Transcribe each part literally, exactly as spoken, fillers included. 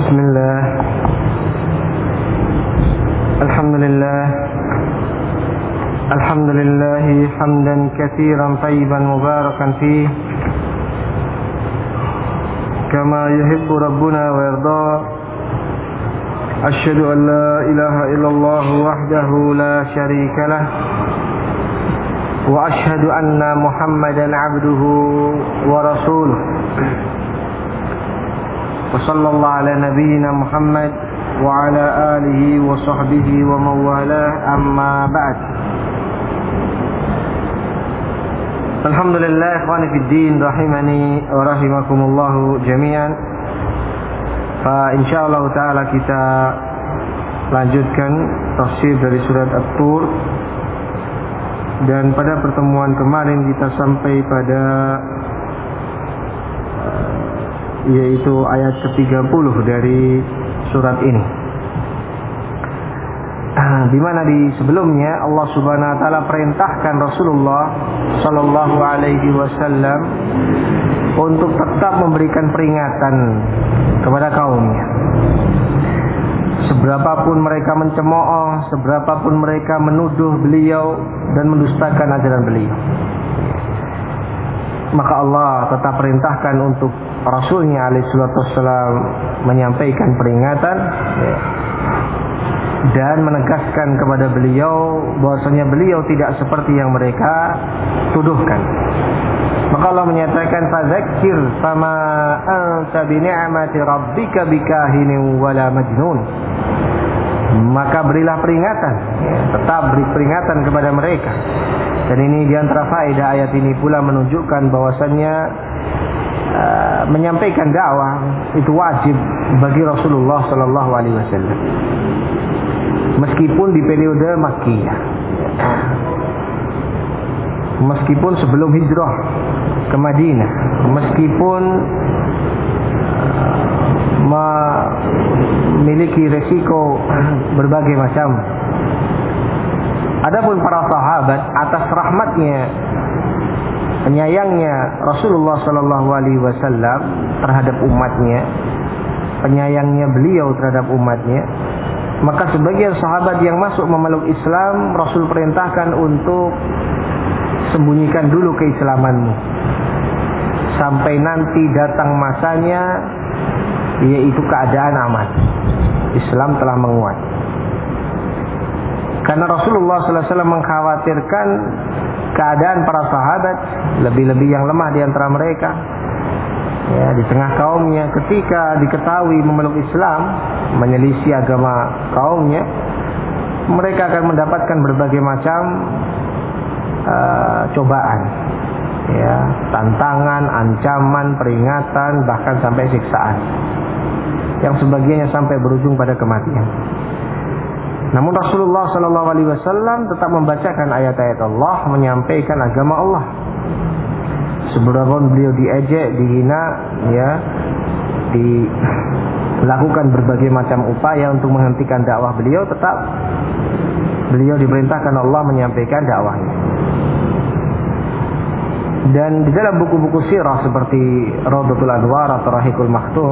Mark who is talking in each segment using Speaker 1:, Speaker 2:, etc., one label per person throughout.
Speaker 1: Bismillah. Alhamdulillah. Alhamdulillah hamdan katsiran tayyiban mubarakan fih. Kama yuhibbu rabbuna wa yarda. Asyhadu an la ilaha illallah wahdahu la syarika lah. Wa asyhadu anna Muhammadan abduhu wa rasuluh. Wa sallallahu ala nabiyyina Muhammad wa ala alihi wa sahbihi wa mawalah, amma ba'd. Alhamdulillah, ikhwani fid din, rahimani wa rahimakumullah jami'an. Fa insyaallah taala kita lanjutkan tafsir dari surat At-Tur. Dan pada pertemuan kemarin kita sampai pada yaitu ayat ketiga puluh dari surat ini, di mana di sebelumnya Allah Subhanahu wa taala perintahkan Rasulullah sallallahu alaihi wasallam untuk tetap memberikan peringatan kepada kaumnya. Seberapapun mereka mencemooh, seberapapun mereka menuduh beliau dan mendustakan ajaran beliau, maka Allah tetap perintahkan untuk Rasulnya alaihi salatu wassalam menyampaikan peringatan, ya, dan menegaskan kepada beliau bahwasanya beliau tidak seperti yang mereka tuduhkan. Maka Allah menyatakan, fadzakir fama anta bi ni'mati rabbika bikahinin wala majnun. Maka berilah peringatan, ya, tetap beri peringatan kepada mereka. Dan ini diantara faedah ayat ini pula menunjukkan bahwasannya uh, menyampaikan dakwah itu wajib bagi Rasulullah sallallahu alaihi wasallam, meskipun di periode Makkiyah, meskipun sebelum hijrah ke Madinah, meskipun memiliki resiko berbagai macam. Adapun para sahabat, atas rahmatnya, penyayangnya Rasulullah sallallahu alaihi wasallam terhadap umatnya, penyayangnya beliau terhadap umatnya, maka sebagian sahabat yang masuk memeluk Islam, Rasul perintahkan untuk sembunyikan dulu keislamanmu sampai nanti datang masanya, yaitu keadaan aman, Islam telah menguat. Karena Rasulullah sallallahu alaihi wasallam mengkhawatirkan keadaan para sahabat, lebih-lebih yang lemah di antara mereka, ya, di tengah kaumnya, ketika diketahui memeluk Islam, menyelisih agama kaumnya, mereka akan mendapatkan berbagai macam uh, cobaan, ya, tantangan, ancaman, peringatan, bahkan sampai siksaan, yang sebagiannya sampai berujung pada kematian. Namun Rasulullah sallallahu alaihi wasallam tetap membacakan ayat-ayat Allah, menyampaikan agama Allah. Seberapapun beliau diejek, dihina, ya, dilakukan berbagai macam upaya untuk menghentikan dakwah beliau, tetap beliau diperintahkan Allah menyampaikan dakwahnya. Dan di dalam buku-buku sirah seperti Rawdatul Anwar atau Rahikul Maktum,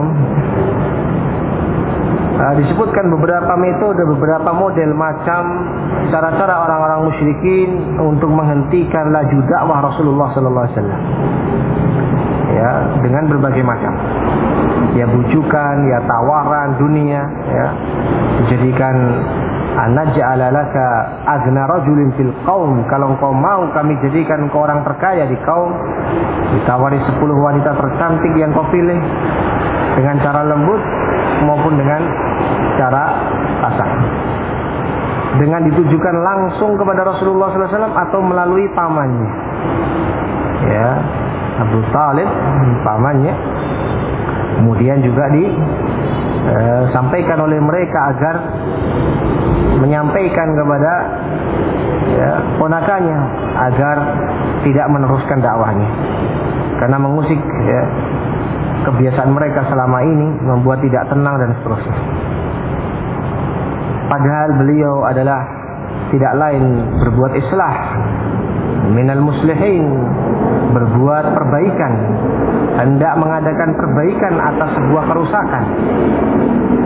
Speaker 1: Uh, disebutkan beberapa metode, beberapa model macam cara-cara orang-orang musyrikin untuk menghentikan laju dakwah Rasulullah sallallahu alaihi wasallam. Ya, dengan berbagai macam. Ya bujukan, ya tawaran dunia, ya. Dijadikan anaj'ala laka aghna rajulin fil qaum, kalau engkau mau kami jadikan engkau orang terkaya di kaum. Ditawari sepuluh wanita tercantik yang kau pilih dengan cara lembut maupun dengan cara kasar, dengan ditujukan langsung kepada Rasulullah sallallahu alaihi wasallam atau melalui pamannya, ya, Abu Talib, pamannya. Kemudian juga disampaikan oleh mereka agar menyampaikan kepada, ya, ponakannya agar tidak meneruskan dakwahnya, karena mengusik, ya, kebiasaan mereka selama ini, membuat tidak tenang dan seterusnya. Padahal beliau adalah tidak lain berbuat islah, minal muslihin, berbuat perbaikan, hendak mengadakan perbaikan atas sebuah kerusakan.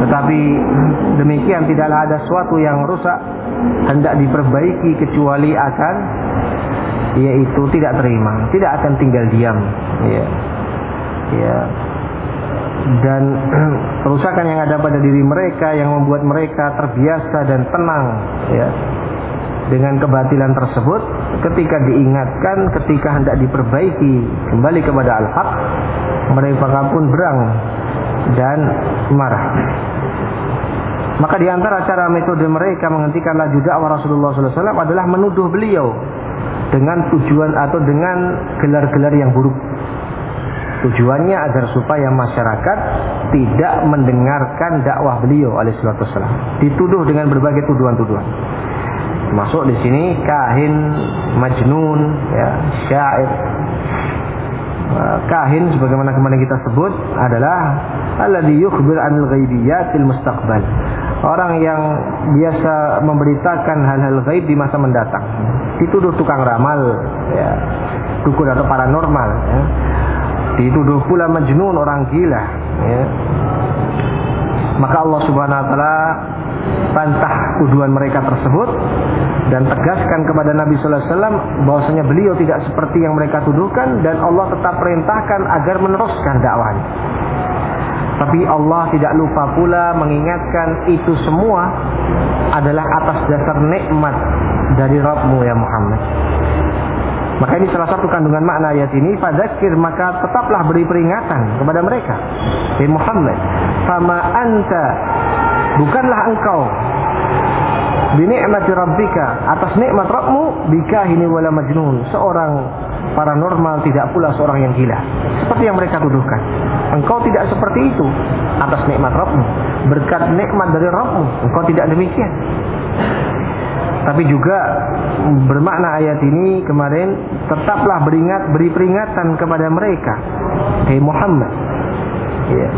Speaker 1: Tetapi demikian tidaklah ada sesuatu yang rusak hendak diperbaiki kecuali akan, yaitu tidak terima, tidak akan tinggal diam, ya, ya. Dan kerusakan yang ada pada diri mereka yang membuat mereka terbiasa dan tenang, ya, dengan kebatilan tersebut, ketika diingatkan, ketika hendak diperbaiki kembali kepada al-haq, mereka pun berang dan marah. Maka di antara cara metode mereka menghentikan laju dakwah Rasulullah sallallahu alaihi wasallam adalah menuduh beliau dengan tujuan atau dengan gelar-gelar yang buruk. Tujuannya agar supaya masyarakat tidak mendengarkan dakwah beliau alaihi wasallam. Dituduh dengan berbagai tuduhan-tuduhan. Masuk di sini kahin, majnun, ya, syair. Kahin sebagaimana kemarin kita sebut adalah alladzi yukhbir 'anil ghaibiyatil mustaqbal. Orang yang biasa memberitakan hal-hal gaib di masa mendatang. Dituduh tukang ramal, ya, dukun atau paranormal, ya. Dituduh pula majnun, orang gila, ya. Maka Allah Subhanahu wa taala bantah tuduhan mereka tersebut dan tegaskan kepada Nabi sallallahu alaihi wasallam bahwasanya beliau tidak seperti yang mereka tuduhkan, dan Allah tetap perintahkan agar meneruskan dakwahnya. Tapi Allah tidak lupa pula mengingatkan itu semua adalah atas dasar nikmat dari Rabbmu ya Muhammad. Maka ini salah satu kandungan makna ayat ini, fadzakir, maka tetaplah beri peringatan kepada mereka. Ya Muhammad, fama anta, bukanlah engkau, bi ni'mati rabbika, atas nikmat Rabbmu, bikahini wala majnun, seorang paranormal, tidak pula seorang yang gila seperti yang mereka tuduhkan. Engkau tidak seperti itu atas nikmat Rabbmu, berkat nikmat dari Rabbmu, engkau tidak demikian. Tapi juga bermakna ayat ini kemarin, tetaplah beringat, beri peringatan kepada mereka, hai Muhammad, ya,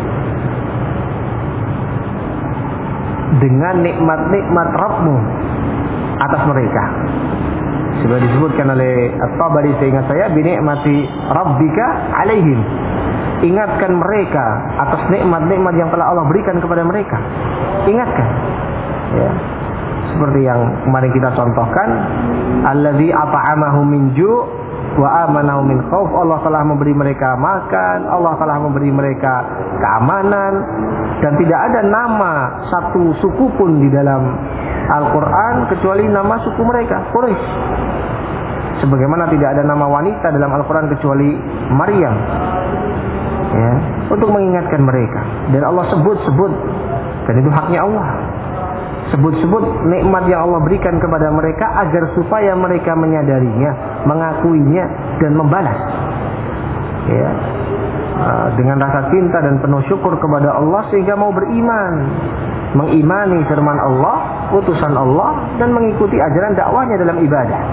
Speaker 1: dengan nikmat-nikmat Rabbmu atas mereka. Sudah disebutkan oleh At-Tabari, seingat saya, bi ni'mati rabbika alaihim. Ingatkan mereka atas nikmat-nikmat yang telah Allah berikan kepada mereka. Ingatkan, ya. Seperti yang kemarin kita contohkan, allazi at'amahum min ju' wa amanahum min khauf. Allah telah memberi mereka makan, Allah telah memberi mereka keamanan, dan tidak ada nama satu suku pun di dalam Al-Quran kecuali nama suku mereka, Quraisy. Sebagaimana tidak ada nama wanita dalam Al-Quran kecuali Maryam, ya, untuk mengingatkan mereka. Dan Allah sebut-sebut, dan itu haknya Allah, sebut-sebut nikmat yang Allah berikan kepada mereka agar supaya mereka menyadarinya, mengakuinya, dan membalas, ya, dengan rasa cinta dan penuh syukur kepada Allah, sehingga mau beriman, mengimani firman Allah, utusan Allah, dan mengikuti ajaran dakwahnya dalam ibadah.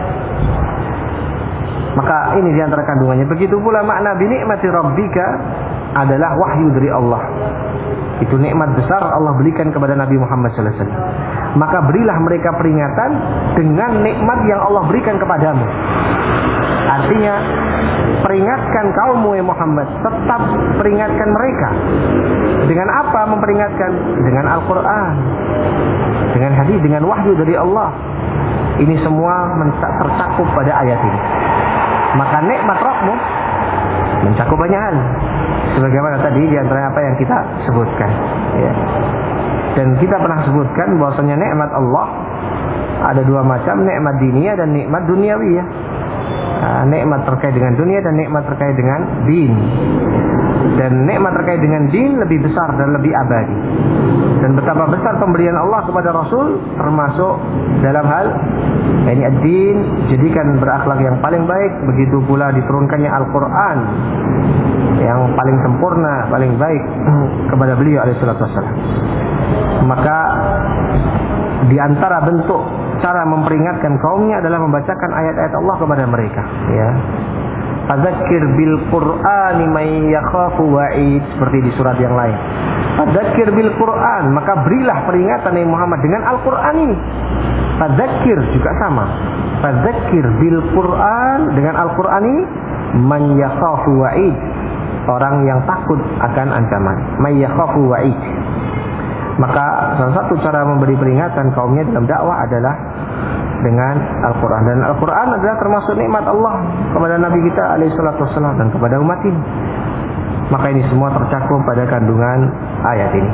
Speaker 1: Maka ini diantara kandungannya. Begitu pula makna bi ni'mati rabbika adalah wahyu dari Allah. Itu nikmat besar Allah berikan kepada Nabi Muhammad sallallahu alaihi wasallam. Maka berilah mereka peringatan dengan nikmat yang Allah berikan kepadamu. Artinya, peringatkan kaummu ya Muhammad, tetap peringatkan mereka. Dengan apa memperingatkan? Dengan Al-Quran, dengan hadis, dengan wahyu dari Allah. Ini semua tercakup pada ayat ini. Maka nikmat Rabbmu mencakup banyak hal, sebagaimana tadi di antara apa yang kita sebutkan, ya. Dan kita pernah sebutkan bahwasanya nikmat Allah ada dua macam, nikmat dunia dan nikmat duniawi, ya. Nah, nikmat terkait dengan dunia dan nikmat terkait dengan din. Dan nikmat terkait dengan din lebih besar dan lebih abadi. Dan betapa besar pemberian Allah kepada Rasul, termasuk dalam hal ini ad-din, jadikan berakhlak yang paling baik. Begitu pula diturunkannya Al-Quran yang paling sempurna, paling baik kepada beliau alaihi salatu wassalam. Maka di antara bentuk cara memperingatkan kaumnya adalah membacakan ayat-ayat Allah kepada mereka, ya. Fadzakir bil Qur'ani may yakhafu wa'id, seperti di surat yang lain. Fadzakir bil Qur'an, maka berilah peringatan Nabi Muhammad dengan Al-Qur'an ini. Fadzakir juga sama. Fadzakir bil Qur'an, dengan Al-Qur'an ini, man yakhafu wa'id, orang yang takut akan ancaman. May yakhafu wa'id. Maka salah satu cara memberi peringatan kaumnya dalam dakwah adalah dengan Al-Quran. Dan Al-Quran adalah termasuk nikmat Allah kepada Nabi kita alaihi salatu wassalam dan kepada umat ini. Maka ini semua tercakup pada kandungan ayat ini.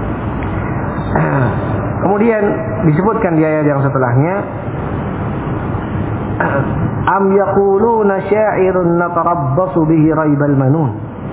Speaker 1: Kemudian disebutkan di ayat yang setelahnya, am yaquluna sya'irun natarabbasu bihi raibal manun.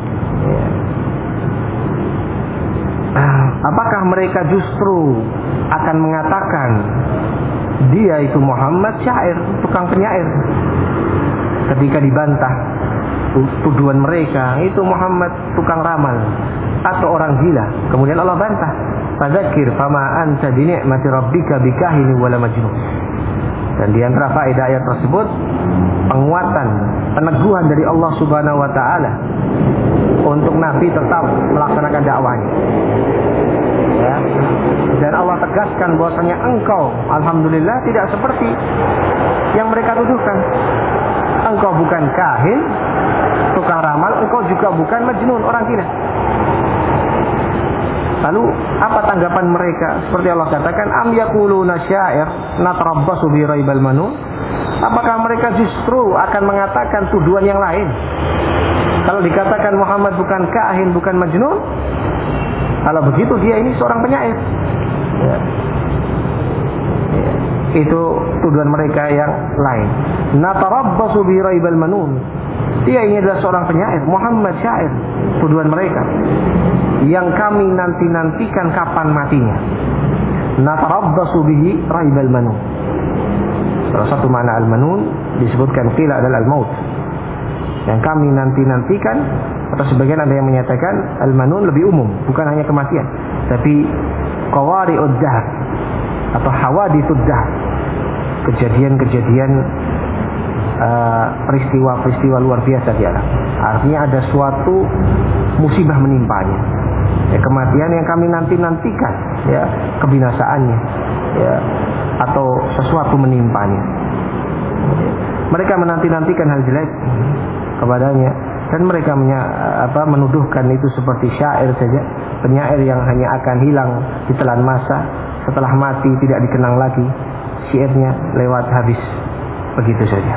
Speaker 1: Apakah mereka justru akan mengatakan dia itu Muhammad syair, tukang penyair? Ketika dibantah tuduhan mereka, itu Muhammad tukang ramal atau orang gila. Kemudian Allah bantah, fadzakir fama anta bi ni'mati rabbika bikahini wala majnun. Dan di antara faedah ayat tersebut penguatan, peneguhan dari Allah Subhanahu wa taala untuk Nabi tetap melaksanakan dakwahnya. Ya. Dan Allah tegaskan bahwasanya engkau alhamdulillah tidak seperti yang mereka tuduhkan. Engkau bukan kahin, tukang ramal, engkau juga bukan majnun, orang gila. Lalu apa tanggapan mereka? Seperti Allah katakan, am yaquluna syair natarabbasu bi raibal manun. Apakah mereka justru akan mengatakan tuduhan yang lain? Kalau dikatakan Muhammad bukan kahin, bukan majnun, kalau begitu dia ini seorang penyair. Ya. Ya. Itu tuduhan mereka yang lain. Natarabbasu bi raibal manun. Dia ini adalah seorang penyair, Muhammad syair. Tuduhan mereka yang kami nanti-nantikan kapan matinya. Natarabbasu bihi raibal manun. Salah satu makna al-manun disebutkan qila adalah al-maut. Yang kami nanti-nantikan, atau sebagian ada yang menyatakan al-manun lebih umum, bukan hanya kematian, tapi qawari'ud dahr atau hawadithud dahr, kejadian-kejadian uh, peristiwa-peristiwa luar biasa di alam. Artinya ada suatu musibah menimpanya, ya, kematian yang kami nanti-nantikan, ya, kebinasaannya, ya, atau sesuatu menimpanya. Mereka menanti-nantikan hal jelek kepadanya, dan mereka menya, apa, menuduhkan itu seperti syair saja, penyair yang hanya akan hilang ditelan masa, setelah mati tidak dikenang lagi, syairnya lewat habis begitu saja.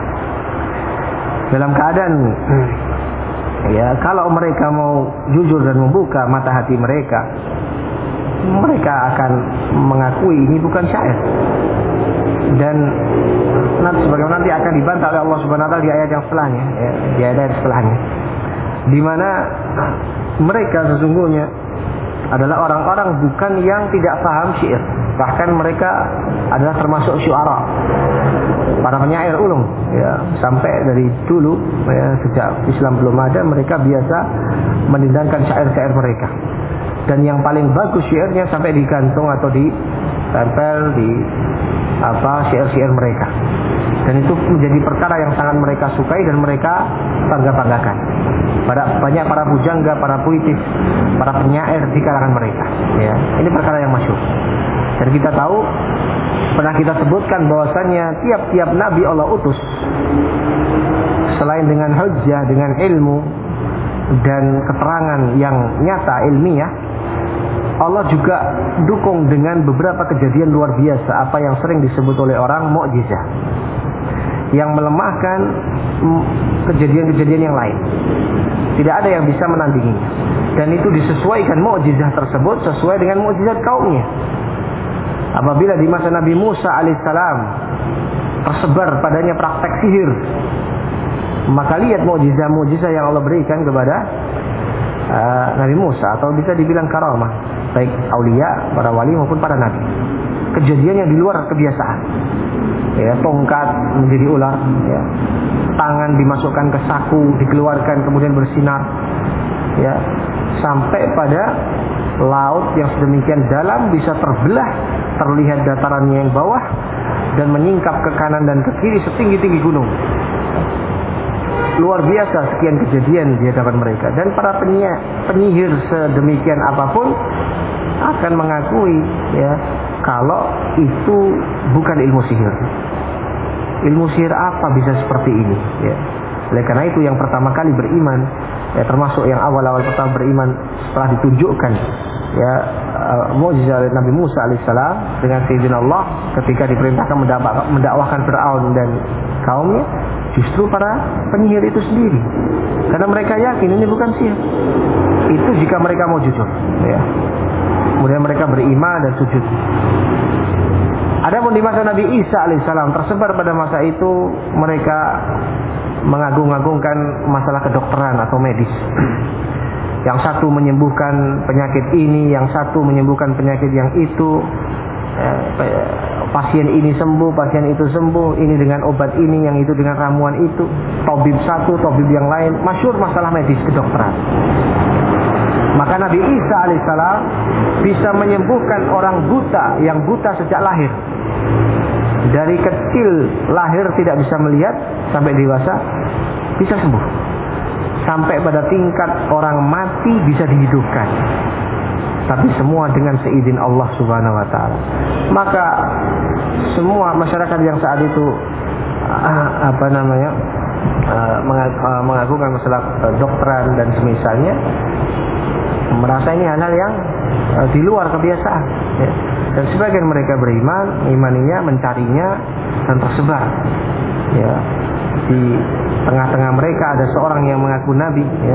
Speaker 1: Dalam keadaan ya, kalau mereka mau jujur dan membuka mata hati mereka, mereka akan mengakui ini bukan syair. Dan nanti sebagaimana nanti akan dibantah oleh Allah Subhanahu wa taala di ayat yang setelahnya, ya, di ayat setelahnya, di mana mereka sesungguhnya adalah orang-orang bukan yang tidak paham syair, bahkan mereka adalah termasuk syuara, para penyair ulung, ya, sampai dari dulu, ya, sejak Islam belum ada, mereka biasa menindangkan syair-syair mereka. Dan yang paling bagus syairnya sampai digantung atau ditempel di apa syair-syair mereka. Dan itu menjadi perkara yang sangat mereka sukai dan mereka bangga-banggakan. Pada banyak para pujangga, para puitis, para penyair di kalangan mereka. Ya, ini perkara yang masyhur. Dan kita tahu, pernah kita sebutkan bahwasannya tiap-tiap nabi Allah utus, selain dengan hujjah, dengan ilmu dan keterangan yang nyata ilmiah, Allah juga dukung dengan beberapa kejadian luar biasa, apa yang sering disebut oleh orang mukjizat, yang melemahkan kejadian-kejadian yang lain. Tidak ada yang bisa menandinginya. Dan itu disesuaikan mukjizat tersebut sesuai dengan mukjizat kaumnya. Apabila di masa Nabi Musa alaihissalam tersebar padanya praktek sihir, maka lihat mukjizat-mukjizat yang Allah berikan kepada uh, Nabi Musa, atau bisa dibilang karamah, baik aulia, para wali maupun para nabi. Kejadian yang di luar kebiasaan. Ya, tongkat menjadi ular, ya. Tangan dimasukkan ke saku, dikeluarkan kemudian bersinar, ya, sampai pada laut yang sedemikian dalam bisa terbelah, terlihat datarannya yang bawah dan menyingkap ke kanan dan ke kiri setinggi-tinggi gunung. Luar biasa sekian kejadian di hadapan mereka, dan para penyihir sedemikian apapun akan mengakui, ya, kalau itu bukan ilmu sihir. Ilmu sihir apa bisa seperti ini, ya. Oleh karena itu yang pertama kali beriman, ya termasuk yang awal-awal pertama beriman setelah ditunjukkan ya uh, mukjizat Nabi Musa alaihissalam dengan seizin Allah ketika diperintahkan mendakwahkan Fir'aun dan kaumnya, justru para penyihir itu sendiri, karena mereka yakin ini bukan sihir. Itu jika mereka mau jujur, ya. Kemudian mereka beriman dan sujud. Adapun di masa Nabi Isa alaihissalam, tersebar pada masa itu mereka mengagung-agungkan masalah kedokteran atau medis. Yang satu menyembuhkan penyakit ini, yang satu menyembuhkan penyakit yang itu. Pasien ini sembuh, pasien itu sembuh, ini dengan obat ini, yang itu dengan ramuan itu. Tabib satu, tabib yang lain, masyhur masalah medis kedokteran. Maka Nabi Isa alaihissalam bisa menyembuhkan orang buta yang buta sejak lahir. Dari kecil lahir tidak bisa melihat sampai dewasa bisa sembuh. Sampai pada tingkat orang mati bisa dihidupkan. Tapi semua dengan seizin Allah Subhanahu wa taala. Maka semua masyarakat yang saat itu apa namanya mengagungkan masalah kedokteran dan semisalnya, merasa ini hal-hal yang di luar kebiasaan, ya. Dan sebagian mereka beriman, imaninya, mencarinya, dan tersebar, ya. Di tengah-tengah mereka ada seorang yang mengaku nabi, ya.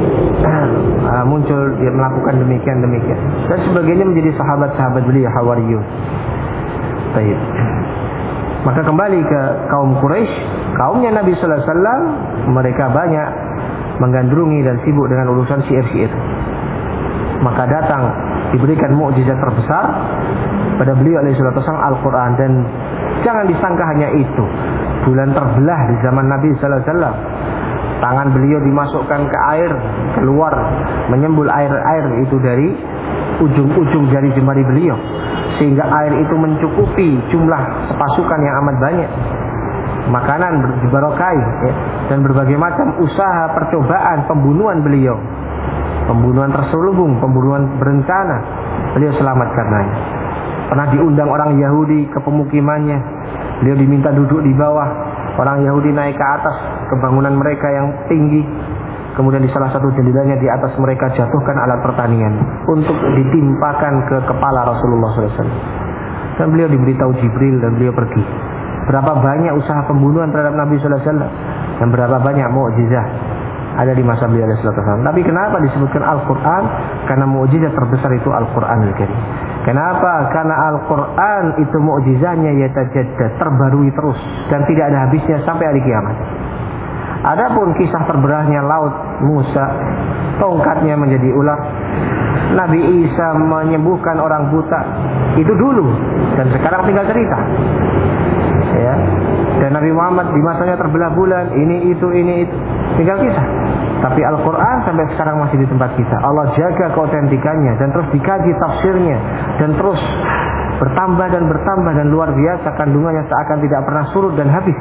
Speaker 1: uh, muncul dia melakukan demikian demikian, dan sebagainya menjadi sahabat-sahabat beliau Hawariyun. Baik. Maka kembali ke kaum Quraisy, kaumnya Nabi Sallallahu Alaihi Wasallam, mereka banyak menggandrungi dan sibuk dengan urusan syair-syair. Maka datang diberikan mukjizat terbesar pada beliau alaihi salatu wasallam, Al-Quran. Dan jangan disangka hanya itu, bulan terbelah di zaman Nabi sallallahu alaihi wasallam, tangan beliau dimasukkan ke air, keluar menyembul air-air itu dari ujung-ujung jari jemari beliau, sehingga air itu mencukupi jumlah pasukan yang amat banyak. Makanan dibarokai, ya, dan berbagai macam usaha percobaan pembunuhan beliau, pembunuhan terselubung, pembunuhan berencana, beliau selamat karenanya. Pernah diundang orang Yahudi ke pemukimannya, beliau diminta duduk di bawah, orang Yahudi naik ke atas ke bangunan mereka yang tinggi, kemudian di salah satu jendelanya di atas mereka jatuhkan alat pertanian untuk ditimpakan ke kepala Rasulullah sallallahu alaihi wasallam. Dan beliau diberitahu Jibril dan beliau pergi. Berapa banyak usaha pembunuhan terhadap Nabi sallallahu alaihi wasallam dan berapa banyak mukjizat ada di masa beliau alaihi wasallam. Tapi kenapa disebutkan Al-Quran? Karena mukjizat terbesar itu Al-Quran Al-Karim. Kenapa? Karena Al-Quran itu mukjizatnya yatajaddad, terbarui terus dan tidak ada habisnya sampai hari kiamat. Adapun kisah terberahnya laut Musa, tongkatnya menjadi ular, Nabi Isa menyembuhkan orang buta, itu dulu, dan sekarang tinggal cerita, ya. Dan Nabi Muhammad di masanya terbelah bulan, ini itu ini itu, tinggal kisah. Tapi Al-Quran sampai sekarang masih di tempat kita. Allah jaga keautentikannya dan terus dikaji tafsirnya dan terus bertambah dan bertambah dan luar biasa kandungannya, seakan tidak pernah surut dan habis.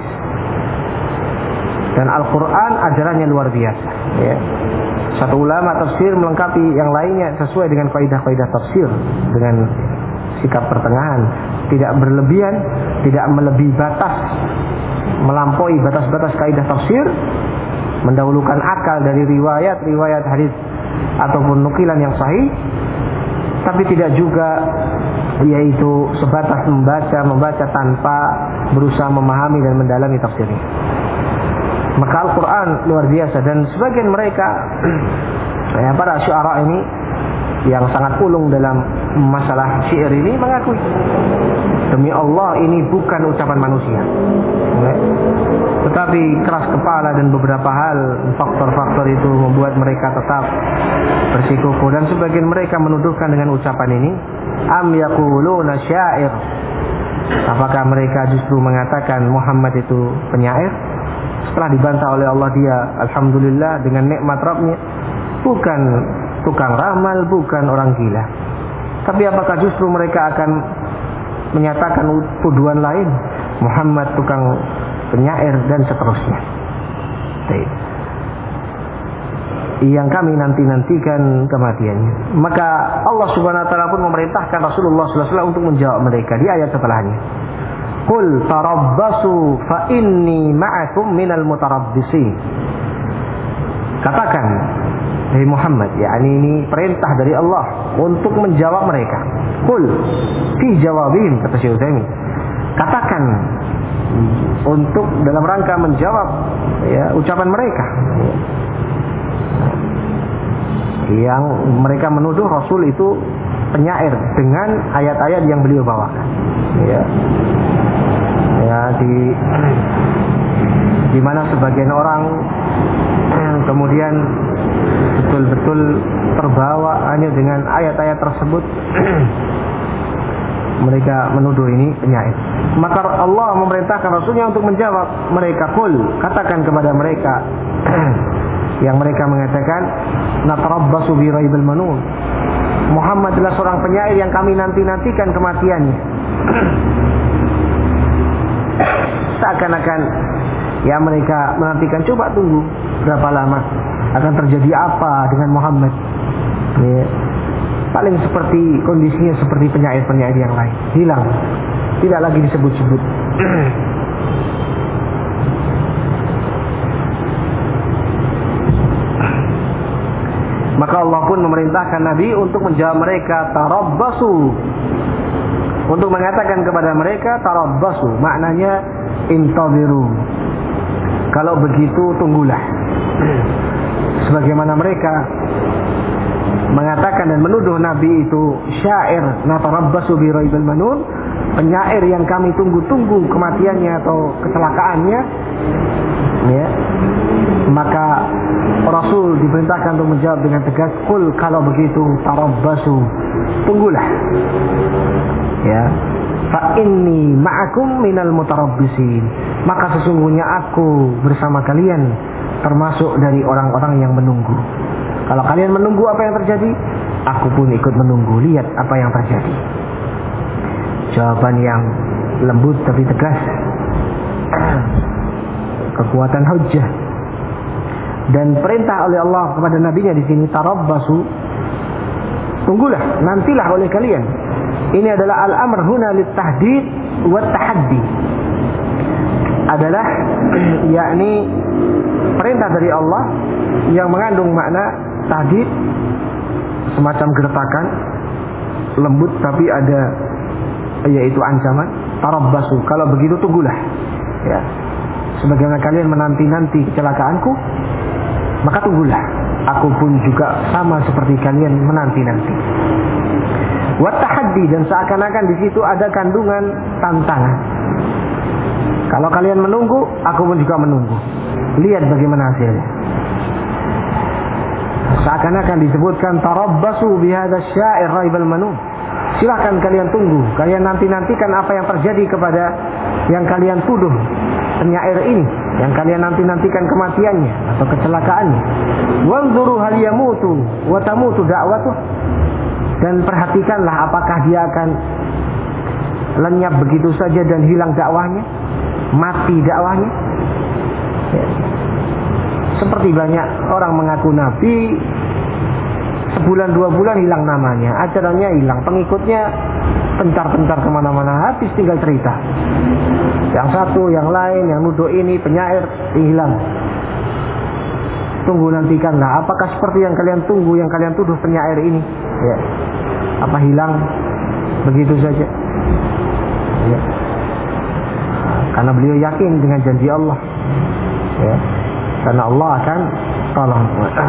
Speaker 1: Dan Al-Quran ajarannya luar biasa, ya. Satu ulama tafsir melengkapi yang lainnya sesuai dengan kaidah-kaidah tafsir dengan sikap pertengahan, tidak berlebihan, tidak melebihi batas, melampaui batas-batas kaidah tafsir, mendahulukan akal dari riwayat-riwayat hadis ataupun nukilan yang sahih, tapi tidak juga yaitu sebatas membaca membaca tanpa berusaha memahami dan mendalami tafsirnya. Maka Al-Quran luar biasa, dan sebagian mereka ya, para syuara ini yang sangat ulung dalam masalah syair ini mengakui, demi Allah ini bukan ucapan manusia, ya. Tetapi keras kepala dan beberapa hal, faktor-faktor itu membuat mereka tetap bersikukuh, dan sebagian mereka menuduhkan dengan ucapan ini, am yaquluna syair, apakah mereka justru mengatakan Muhammad itu penyair? Setelah dibantah oleh Allah, dia alhamdulillah dengan nikmat Rabbnya, bukan tukang ramal, bukan orang gila. Tapi apakah justru mereka akan menyatakan tuduhan lain, Muhammad tukang penyair dan seterusnya. Baik. Yang kami nanti-nantikan kematiannya. Maka Allah Subhanahu wa taala pun memerintahkan Rasulullah sallallahu alaihi wasallam untuk menjawab mereka di ayat setelahnya. Qul tarabbasu fa inni ma'akum minal mutarabbisin. Katakan, Hei Muhammad, yakni ini perintah dari Allah untuk menjawab mereka. Qul fi jawabihim, kata Syekh Utsaimin. Katakan untuk dalam rangka menjawab ya, ucapan mereka yang mereka menuduh Rasul itu penyair dengan ayat-ayat yang beliau bawakan. Ya, ya di di mana sebagian orang kemudian betul-betul terbawa hanya dengan ayat-ayat tersebut. Mereka menuduh ini penyair. Maka Allah memerintahkan Rasulnya untuk menjawab mereka. Qul, katakan kepada mereka yang mereka mengatakan natarabbasu bi raibil manun. Muhammad adalah seorang penyair yang kami nanti-nantikan kematiannya. Seakan-akan ya mereka menantikan, coba tunggu berapa lama akan terjadi apa dengan Muhammad. Ya. Paling seperti kondisinya seperti penyair-penyair yang lain, hilang, tidak lagi disebut-sebut. Maka Allah pun memerintahkan Nabi untuk menjawab mereka, tarabbasu, untuk mengatakan kepada mereka tarabbasu, maknanya intaziru. Kalau begitu tunggulah. Sebagaimana mereka mengatakan dan menuduh Nabi itu syair, natarabbasu bi raibil manun, penyair yang kami tunggu-tunggu kematiannya atau kecelakaannya, ya. Maka Rasul diperintahkan untuk menjawab dengan tegas, qul, kalau begitu tarabbasu, tunggulah. Ya. Fa inni ma'akum minal mutarabbisin. Maka sesungguhnya aku bersama kalian termasuk dari orang-orang yang menunggu. Kalau kalian menunggu apa yang terjadi, aku pun ikut menunggu, lihat apa yang terjadi. Jawaban yang lembut tapi tegas. Kekuatan hujjah. Dan perintah oleh Allah kepada nabinya di sini, tarabbasu, tunggulah, nantilah oleh kalian. Ini adalah al-amr huna lit-tahdid wa tahaddi. Adalah yakni perintah dari Allah yang mengandung makna tahdid, semacam gertakan, lembut tapi ada yaitu ancaman. Tarabbasu, kalau begitu tunggulah. Ya. Sebagaimana kalian menanti-nanti kecelakaanku, maka tunggulah. Aku pun juga sama seperti kalian menanti-nanti. Wa tahaddi, dan seakan-akan di situ ada kandungan tantangan. Kalau kalian menunggu, aku pun juga menunggu. Lihat bagaimana hasilnya. Seakan-akan disebutkan tarabbasu bihadza syair raibal manun. Silahkan kalian tunggu, kalian nanti-nantikan apa yang terjadi kepada yang kalian tuduh penyair ini, yang kalian nanti-nantikan kematiannya atau kecelakaannya. Wanzuru hal yamutu wa tamutu da'watuh, dan perhatikanlah apakah dia akan lenyap begitu saja dan hilang dakwahnya, mati dakwahnya. Ya. Seperti banyak orang mengaku nabi, sebulan dua bulan hilang namanya, ajarannya hilang, pengikutnya pencar-pencar kemana-mana, habis tinggal cerita. Yang satu, yang lain, yang nuduh ini penyair, hilang. Tunggu, nantikanlah apakah seperti yang kalian tunggu, yang kalian tuduh penyair ini, ya. Apa hilang begitu saja, ya. Karena beliau yakin dengan janji Allah, ya. Karena Allah akan tolong.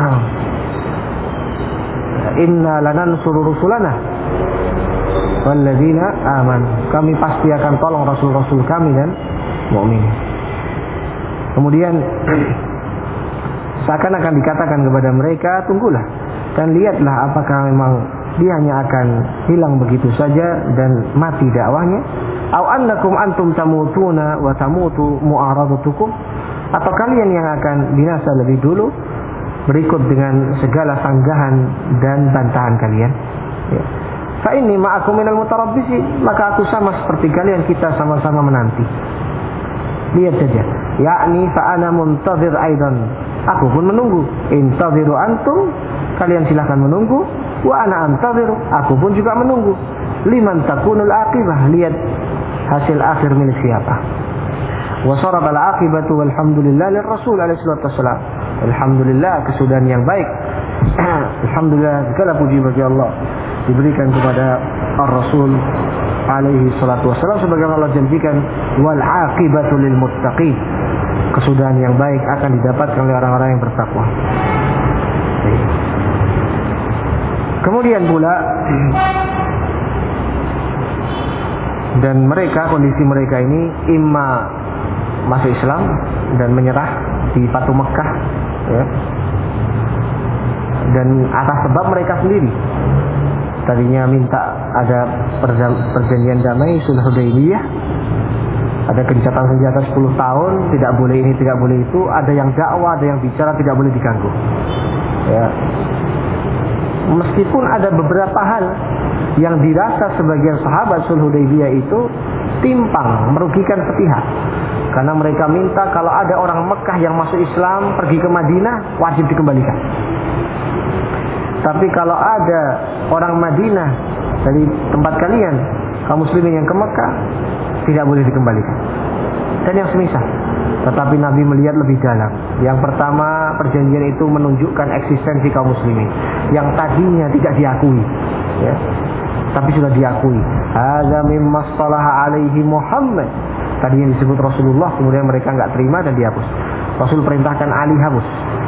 Speaker 1: Inna lanansuru rusulana walladzina amanu. Kami pasti akan tolong rasul-rasul kami dan mukmin. Kemudian seakan-akan dikatakan kepada mereka, tunggulah dan lihatlah apakah memang dia hanya akan hilang begitu saja dan mati dakwahnya, au annakum antum tamutuna wa tamutu mu'aradatukum, atau kalian yang akan binasa lebih dulu berikut dengan segala sanggahan dan bantahan kalian. Ya. Fa inni ma'akum minal mutarabbisi, maka aku sama seperti kalian, kita sama-sama menanti. Lihat saja, yakni fa ana muntazir aidan, aku pun menunggu. Intaziru antum, kalian silahkan menunggu. Wa ana antaziru, aku pun juga menunggu. Liman takunul aqibah, lihat hasil akhir milik siapa. Wa sarab al-aqibatu walhamdulillah lirrasul alaihi salatu wassalam. Alhamdulillah, kesudahan yang baik. Alhamdulillah, segala puji bagi Allah diberikan kepada Ar-Rasul alaihi salatu wassalam sebagaimana Allah janjikan, wal aqibatu lil muttaqin. Kesudahan yang baik akan didapatkan oleh orang-orang yang bertakwa. Kemudian pula, dan mereka, kondisi mereka ini imma masuk Islam dan menyerah di Fatu Mekkah, ya, dan atas sebab mereka sendiri. Tadinya minta ada perjanjian damai, sulh Hudaybiyah, ada gencatan senjata sepuluh tahun, tidak boleh ini, tidak boleh itu, ada yang dakwah, ada yang bicara, tidak boleh diganggu. Ya. Meskipun ada beberapa hal yang dirasa sebagian sahabat sulh Hudaybiyah itu timpang, merugikan sepihak. Karena mereka minta kalau ada orang Mekah yang masuk Islam pergi ke Madinah, wajib dikembalikan. Tapi kalau ada orang Madinah dari tempat kalian, kaum muslimin yang ke Mekah, tidak boleh dikembalikan. Dan yang semisal. Tetapi Nabi melihat lebih dalam. Yang pertama, perjanjian itu menunjukkan eksistensi kaum muslimin yang tadinya tidak diakui, ya, tapi sudah diakui. Hadza mimma shalaha alaihi Muhammad. Tadi yang disebut Rasulullah, kemudian mereka enggak terima dan dihapus. Rasul perintahkan Ali hapus.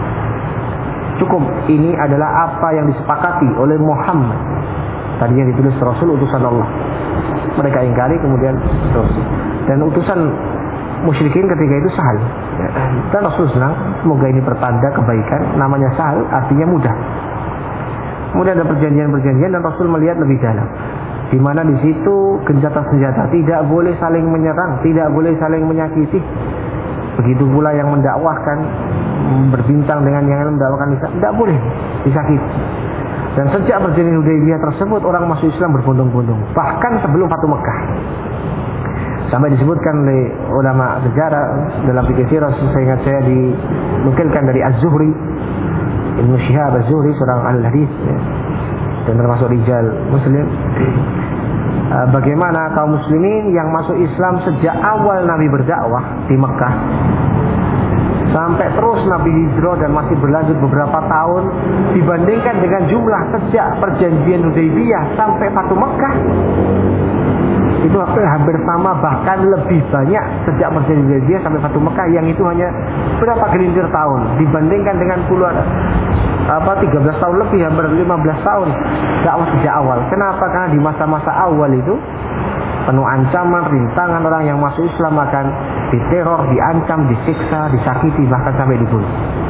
Speaker 1: Cukup, ini adalah apa yang disepakati oleh Muhammad. Tadi yang ditulis Rasul, utusan Allah. Mereka ingkari, kemudian terus. Dan utusan musyrikin ketika itu Sahal. Dan Rasul senang, semoga ini pertanda kebaikan. Namanya Sahal, artinya mudah. Kemudian ada perjanjian-perjanjian dan Rasul melihat lebih dalam. Di mana di situ gencatan senjata, tidak boleh saling menyerang, tidak boleh saling menyakiti. Begitu pula yang mendakwahkan, berbintang dengan yang mendakwakan Islam, tidak boleh disakiti. Dan sejak perjanjian Hudaybiyah tersebut, orang masuk Islam berbondong-bondong. Bahkan sebelum Fatu Mekkah. Sampai disebutkan oleh ulama sejarah dalam fikih sirah, saya ingat saya dinukilkan dari Az-Zuhri, Ibnu Syihab Az-Zuhri, seorang ahli hadis, ya, dan termasuk rijal Muslim. Bagaimana kaum muslimin yang masuk Islam sejak awal Nabi berdakwah di Mekah sampai terus Nabi hijrah dan masih berlanjut beberapa tahun, dibandingkan dengan jumlah sejak perjanjian Hudaybiyah sampai Fatu Mekkah, itu hampir sama, bahkan lebih banyak sejak perjanjian Hudaybiyah sampai Fatu Mekkah, yang itu hanya berapa gelintir tahun dibandingkan dengan puluhan apa tiga belas tahun lebih, hampir lima belas tahun dakwah sejak awal. Kenapa? Karena di masa-masa awal itu penuh ancaman, rintangan, orang yang masuk Islam akan diteror, diancam, disiksa, disakiti, bahkan sampai dibunuh.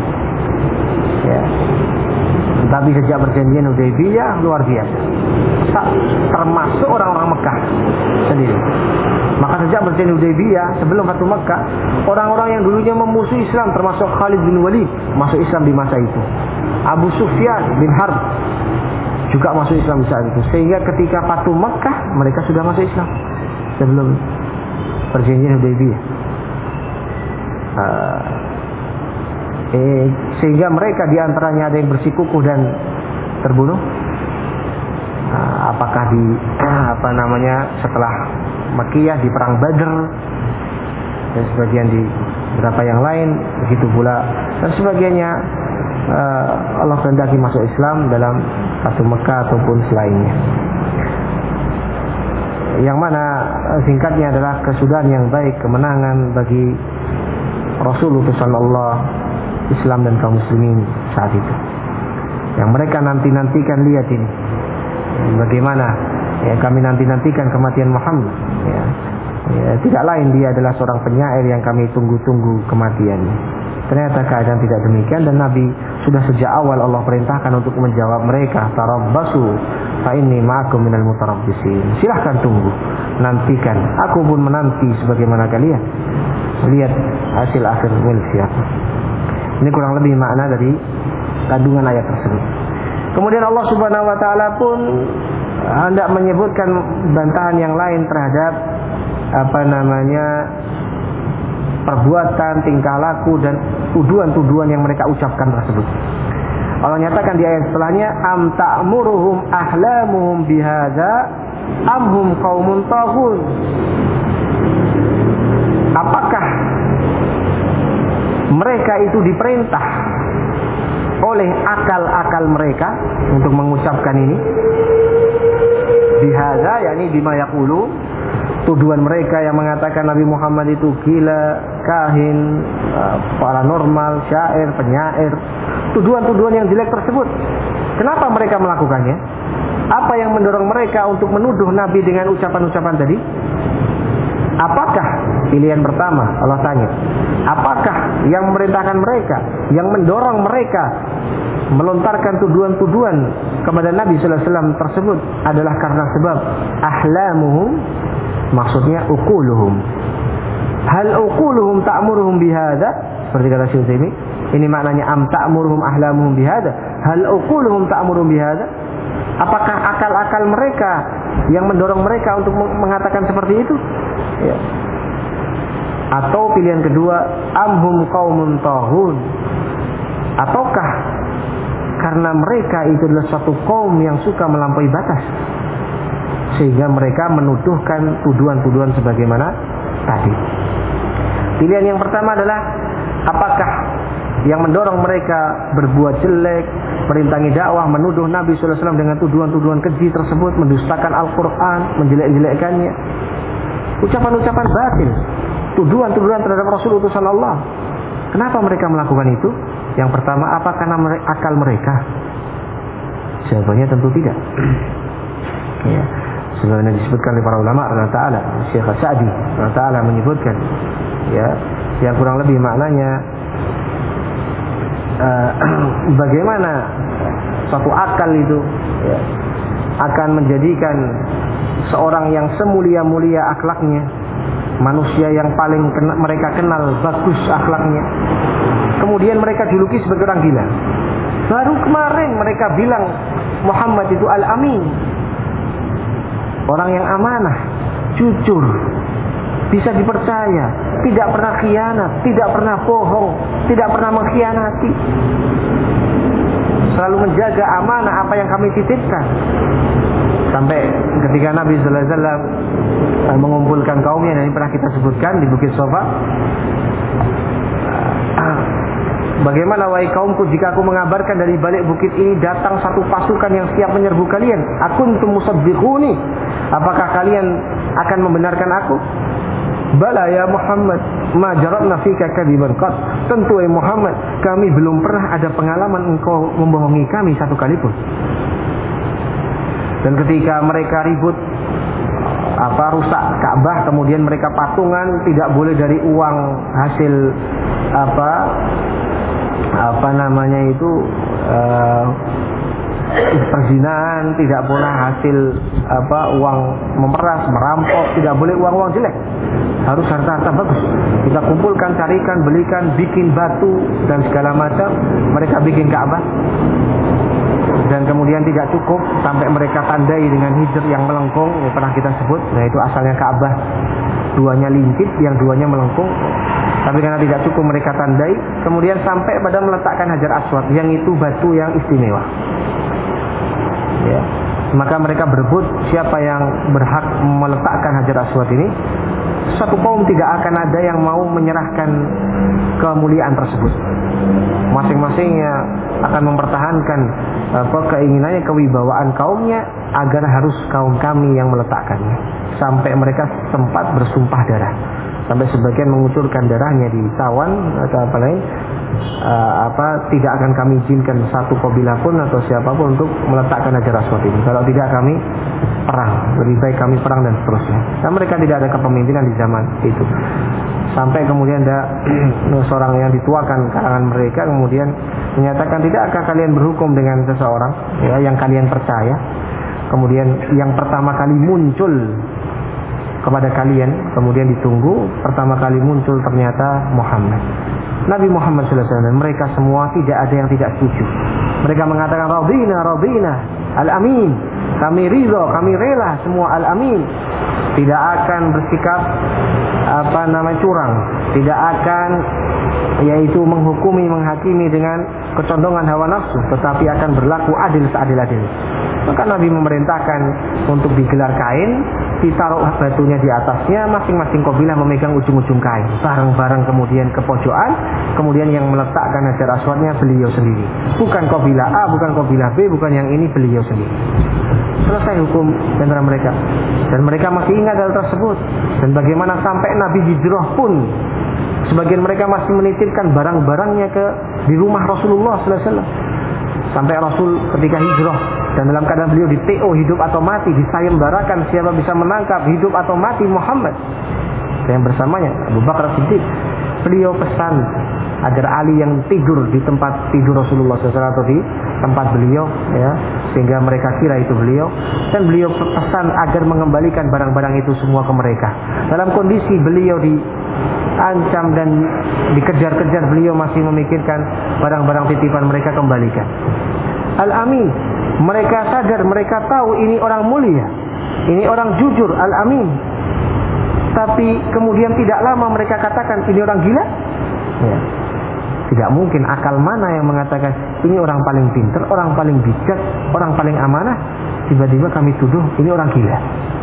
Speaker 1: Ya. Tapi sejak perjanjian Hudaybiyah luar biasa, termasuk orang-orang Mekah sendiri. Maka sejak perjanjian Hudaybiyah sebelum Fatu Mekkah, orang-orang yang dulunya memusuhi Islam, termasuk Khalid bin Walid, masuk Islam di masa itu. Abu Sufyan bin Harb juga masuk Islam di saat itu. Sehingga ketika Fatu Mekkah, mereka sudah masuk Islam sebelum perjanjian Hudaybiyah. Uh, eh, sehingga mereka diantaranya ada yang bersikukuh dan terbunuh. Uh, apakah di uh, apa namanya setelah Makkiyah di perang Badr, dan sebagian di beberapa yang lain begitu pula, dan sebagiannya uh, Allah kehendaki masuk Islam dalam Fatu Mekkah ataupun selainnya. Yang mana singkatnya adalah kesudahan yang baik, kemenangan bagi Rasul utusan Allah, Islam dan kaum muslimin saat itu. Yang mereka nanti-nantikan, lihat ini bagaimana ya, kami nanti-nantikan kematian Muhammad, ya. Ya, tidak lain dia adalah seorang penyair yang kami tunggu-tunggu kematiannya. Ternyata keadaan tidak demikian, dan Nabi sudah sejak awal Allah perintahkan untuk menjawab mereka, tarabbasu fa inni ma'akum minal mutarabbisin. Silahkan tunggu, nantikan, aku pun menanti sebagaimana kalian. Lihat hasil akhir milik siapa. Ini kurang lebih makna dari kandungan ayat tersebut. Kemudian Allah Subhanahu wa taala pun hendak menyebutkan bantahan yang lain terhadap apa namanya perbuatan, tingkah laku dan tuduhan-tuduhan yang mereka ucapkan tersebut. Allah nyatakan di ayat setelahnya, am ta'muruhum ahlamuhum bihadza am hum qaumun taghun. apakah mereka itu diperintah oleh akal-akal mereka untuk mengucapkan ini? Bihadza, yakni bima yaqulu, tuduhan mereka yang mengatakan Nabi Muhammad itu gila, kahin, paranormal, syair, penyair, tuduhan-tuduhan yang jelek tersebut. Kenapa mereka melakukannya? Apa yang mendorong mereka untuk menuduh Nabi dengan ucapan-ucapan tadi? Apakah pilihan pertama Allah tanya, apakah yang memerintahkan mereka, yang mendorong mereka melontarkan tuduhan-tuduhan kepada Nabi sallallahu alaihi wasallam tersebut adalah karena sebab ahlamuhum, maksudnya uquluhum. Hal uquluhum ta'muruhum bihadza, seperti kata Syekh ini, ini maknanya am ta'muruhum ahlamuhum bihadza. Hal uquluhum ta'muruhum bihadza? Apakah akal-akal mereka yang mendorong mereka untuk mengatakan seperti itu? Ya. Atau pilihan kedua, amhum qaumun taghun, ataukah karena mereka itu adalah suatu kaum yang suka melampaui batas, sehingga mereka menuduhkan tuduhan-tuduhan sebagaimana tadi. Pilihan yang pertama adalah apakah yang mendorong mereka berbuat jelek, merintangi dakwah, menuduh Nabi sallallahu alaihi wasallam dengan tuduhan-tuduhan keji tersebut, mendustakan Al-Quran, menjelek-jelekkannya, ucapan-ucapan batil, tuduhan-tuduhan terhadap Rasul utusan Allah. Kenapa mereka melakukan itu? Yang pertama, apa karena akal mereka? Jawabannya tentu tidak. Ya, sebagaimana disebutkan oleh para ulama Allah Taala, Syekh Sa'di Allah Taala menyebutkan, ya, yang kurang lebih maknanya uh, bagaimana suatu akal itu, ya, akan menjadikan seorang yang semulia-mulia akhlaknya, manusia yang paling kena, mereka kenal bagus akhlaknya, kemudian mereka juluki sebagai orang gila. Baru kemarin mereka bilang Muhammad itu Al-Amin, orang yang amanah, jujur, bisa dipercaya, tidak pernah khianat, tidak pernah bohong, tidak pernah mengkhianati, selalu menjaga amanah apa yang kami titipkan. Sampai ketika Nabi sallallahu alaihi wasallam mengumpulkan kaumnya, dan ini pernah kita sebutkan di Bukit Sofa, bagaimana wahai kaumku jika aku mengabarkan dari balik bukit ini datang satu pasukan yang siap menyerbu kalian? Akuntum musaddiquni? Apakah kalian akan membenarkan aku? Bala ya Muhammad, ma jarabna fika kadiban qat. Tentu ya Muhammad, kami belum pernah ada pengalaman engkau membohongi kami satu kali pun. Dan ketika mereka ribut apa rusak Ka'bah, kemudian mereka patungan, tidak boleh dari uang hasil apa apa namanya itu uh, perzinahan, tidak boleh hasil apa uang memeras, merampok, tidak boleh uang-uang jelek, harus harta-harta bagus. Kita kumpulkan, carikan, belikan, bikin batu dan segala macam, mereka bikin Ka'bah. Dan kemudian tidak cukup, sampai mereka tandai dengan hijr yang melengkung, yang pernah kita sebut. Nah, itu asalnya Ka'bah, duanya lincip, yang duanya melengkung. Tapi karena tidak cukup mereka tandai, kemudian sampai pada meletakkan Hajar Aswad, yang itu batu yang istimewa. Ya. Maka mereka berebut siapa yang berhak meletakkan Hajar Aswad ini. Satu kaum tidak akan ada yang mau menyerahkan kemuliaan tersebut. Masing-masingnya akan mempertahankan apa keinginannya, kewibawaan kaumnya, agar harus kaum kami yang meletakkannya. Sampai mereka sempat bersumpah darah, sampai sebagian mengucurkan darahnya di tawan atau apa lain. Uh, apa tidak akan kami izinkan satu kabilah pun atau siapapun untuk meletakkan Hajar Aswad ini. Kalau tidak kami perang, lebih baik kami perang dan seterusnya. Dan mereka tidak ada kepemimpinan di zaman itu. Sampai kemudian ada seorang yang dituakan kalangan mereka kemudian menyatakan, tidakkah kalian berhukum dengan seseorang ya, yang kalian percaya? Kemudian yang pertama kali muncul kepada kalian, kemudian ditunggu, pertama kali muncul ternyata Muhammad, Nabi Muhammad sallallahu alaihi wasallam. Mereka semua tidak ada yang tidak setuju. Mereka mengatakan radina radina al-amin, kami ridho, kami rela semua al-amin, tidak akan bersikap apa namanya curang, tidak akan yaitu menghukumi, menghakimi dengan kecondongan hawa nafsu, tetapi akan berlaku adil seadil-adil. Maka Nabi memerintahkan untuk digelar kain, ditaruh batunya di atasnya, masing-masing kabilah memegang ujung-ujung kain, bareng-bareng kemudian ke pojokan, kemudian yang meletakkan Hajar Aswadnya beliau sendiri, bukan kabilah A, bukan kabilah B, bukan yang ini, beliau sendiri. Selesai hukum antara mereka, dan mereka masih ingat hal tersebut. Dan bagaimana sampai Nabi hijrah pun sebagian mereka masih menitipkan barang-barangnya ke di rumah Rasulullah sallallahu alaihi wasallam. Sampai Rasul ketika hijrah dan dalam keadaan beliau di T O hidup atau mati, disayembarakan siapa bisa menangkap hidup atau mati Muhammad. Dan bersamanya Abu Bakar Siddiq, beliau pesan agar Ali yang tidur di tempat tidur Rasulullah sallallahu alaihi wasallam atau di tempat beliau, ya, sehingga mereka kira itu beliau, dan beliau pesan agar mengembalikan barang-barang itu semua ke mereka. Dalam kondisi beliau diancam dan dikejar-kejar, beliau masih memikirkan barang-barang titipan mereka kembalikan. Al-Amin, mereka sadar, mereka tahu ini orang mulia, ini orang jujur, Al-Amin. Tapi kemudian tidak lama mereka katakan ini orang gila. Ya. Tidak mungkin, akal mana yang mengatakan ini orang paling pintar, orang paling bijak, orang paling amanah, tiba-tiba kami tuduh ini orang gila.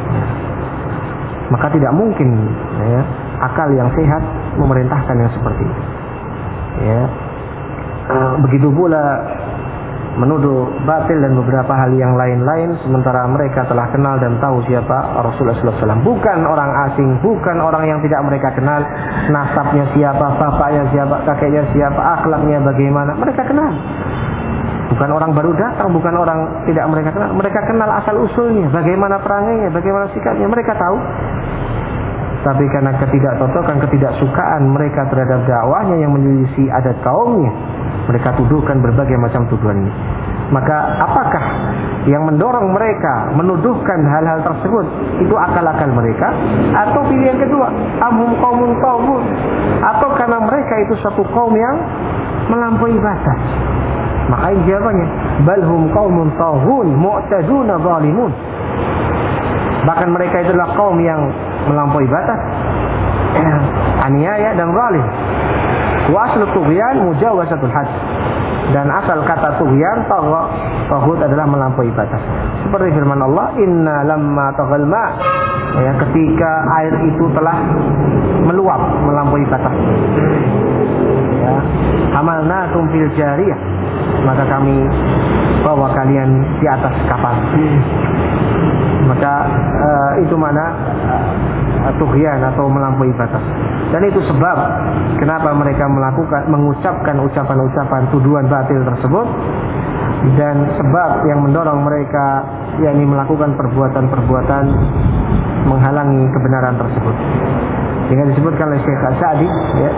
Speaker 1: Maka tidak mungkin, ya, akal yang sehat memerintahkan yang seperti itu. Ya. Begitu pula menuduh batil dan beberapa hal yang lain-lain, sementara mereka telah kenal dan tahu siapa Rasulullah sallallahu alaihi wasallam. Bukan orang asing, bukan orang yang tidak mereka kenal, nasabnya siapa, bapaknya siapa, kakeknya siapa, akhlaknya bagaimana, mereka kenal. Bukan orang baru datang, bukan orang tidak mereka kenal, mereka kenal asal usulnya, bagaimana perangainya, bagaimana sikapnya, mereka tahu. Tapi karena ketidakcocokan, ketidaksukaan mereka terhadap dakwahnya yang menyelisih adat kaumnya, mereka tuduhkan berbagai macam tuduhan ini. Maka apakah yang mendorong mereka menuduhkan hal-hal tersebut itu akal-akal mereka, atau pilihan kedua, amhum qaumun taghun, atau karena mereka itu suatu kaum yang melampaui batas? Maka jawabannya, balhum qaumun taghun mu'taduna zalimun. Bahkan mereka itu adalah kaum yang melampaui batas, aniaya dan zalim. Wa aslu tughyan mujawazatul had. Dan asal kata tughyan, taghut adalah melampaui batas. Seperti firman Allah, inna lamma taghal ma, ya, ketika air itu telah meluap, melampaui batas. Ya, hamalnakum fil jariyah, maka kami bawa kalian di atas kapal. Maka uh, itu mana uh, tughyan atau melampaui batas. Dan itu sebab kenapa mereka melakukan mengucapkan ucapan-ucapan tuduhan batil tersebut, dan sebab yang mendorong mereka yakni melakukan perbuatan-perbuatan menghalangi kebenaran tersebut. Sehingga disebutkan oleh Syekh As-Sa'di, ya,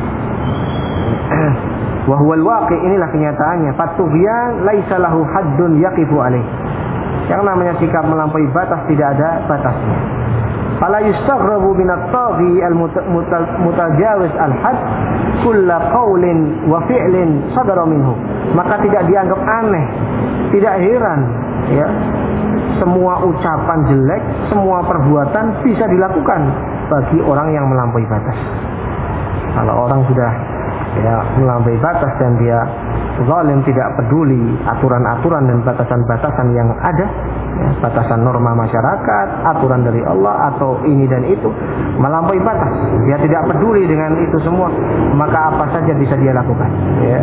Speaker 1: wa huwal waqi', inilah kenyataannya, fatughyan laisa lahu haddun yaqifu alaih. Yang namanya sikap melampaui batas tidak ada batasnya. Fala yustaghrabu minat taghi al-mutajawiz al-had kulla qaulin wa fi'lin sadara minhu. Maka tidak dianggap aneh, tidak heran, ya, semua ucapan jelek, semua perbuatan bisa dilakukan bagi orang yang melampaui batas. Kalau orang sudah, ya, melampaui batas dan dia zalim, tidak peduli aturan-aturan dan batasan-batasan yang ada, ya, batasan norma masyarakat, aturan dari Allah atau ini dan itu, melampaui batas, dia tidak peduli dengan itu semua, maka apa saja bisa dia lakukan, ya,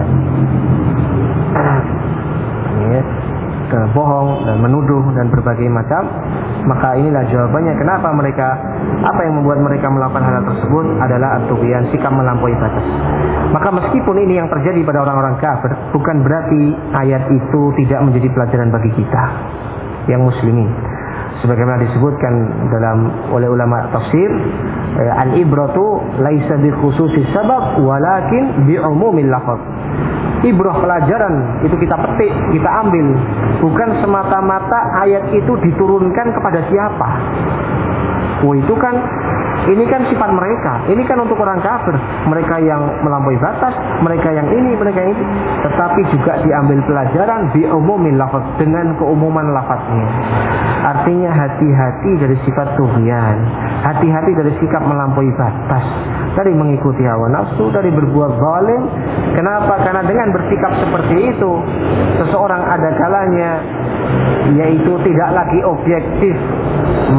Speaker 1: ya, bohong dan menuduh dan berbagai macam. Maka inilah jawabannya kenapa mereka, apa yang membuat mereka melakukan hal tersebut adalah at-tughyan, sikap melampaui batas. Maka meskipun ini yang terjadi pada orang-orang kafir, bukan berarti ayat itu tidak menjadi pelajaran bagi kita yang muslimin. Sebagaimana disebutkan dalam oleh ulama tafsir, al-ibratu laisa bi khususi sabab walakin bi umumil lafaz. Ibrah, pelajaran itu kita petik, kita ambil, bukan semata-mata ayat itu diturunkan kepada siapa. Oh, itu kan, ini kan sifat mereka, ini kan untuk orang kafir, mereka yang melampaui batas, mereka yang ini, mereka yang itu. Tetapi juga diambil pelajaran bi umumil lafaz, dengan keumuman lafaznya. Artinya hati-hati dari sifat tughyan, hati-hati dari sikap melampaui batas, dari mengikuti hawa nafsu, dari berbuat zalim. Kenapa? Karena dengan bersikap seperti itu, seseorang ada kalanya yaitu tidak lagi objektif menilai